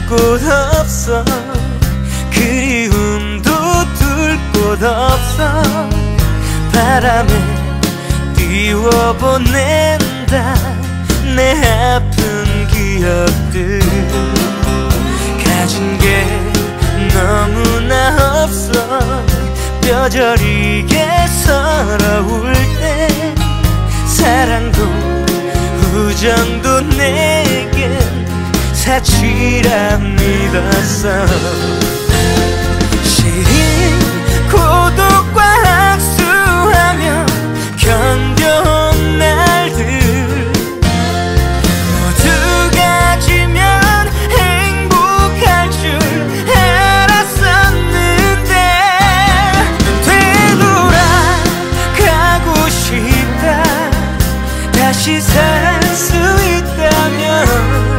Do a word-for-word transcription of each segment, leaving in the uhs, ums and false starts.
곳 없어, 그리움도 둘 곳 없어. 바람에 띄워보낸다 내 아픈 기억들. 가진 게 너무나 없어, 뼈저리게 서러울 때. 사랑도 우정도 내겐 사치라 믿었어. 시린 고독과 악수하며 견뎌온 날들, 모두가 지면 행복할 줄 알았었는데. 되돌아가고 싶다, 다시 살 수 있다면.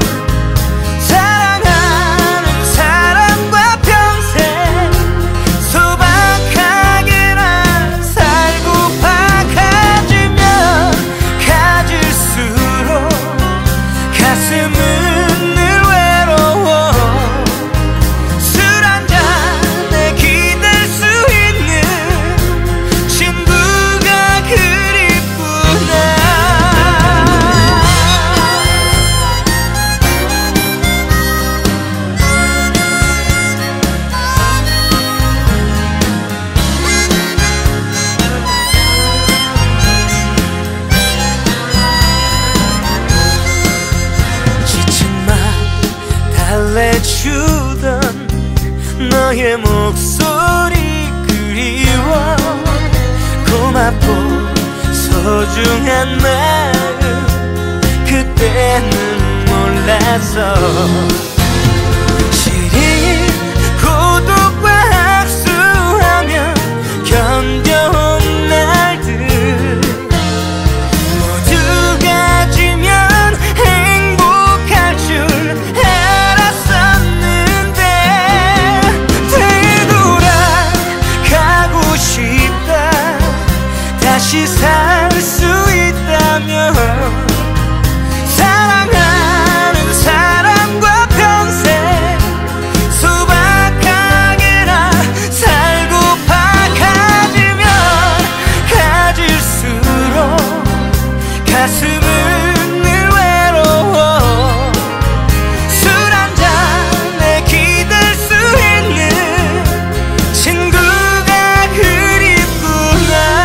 달래주던 너의 목소리 그리워. 고맙고 소중한 마음 그때는 몰랐어. 시린 고독과 악수하며 견뎌온 날들, 모두가 지면 행복할 줄 다시 살 수 있다면. 사랑하는 사람과 평생 소박하게나 살고파. 가지면 가질수록 가슴은 늘 외로워. 술 한 잔에 기댈 수 있는 친구가 그립구나.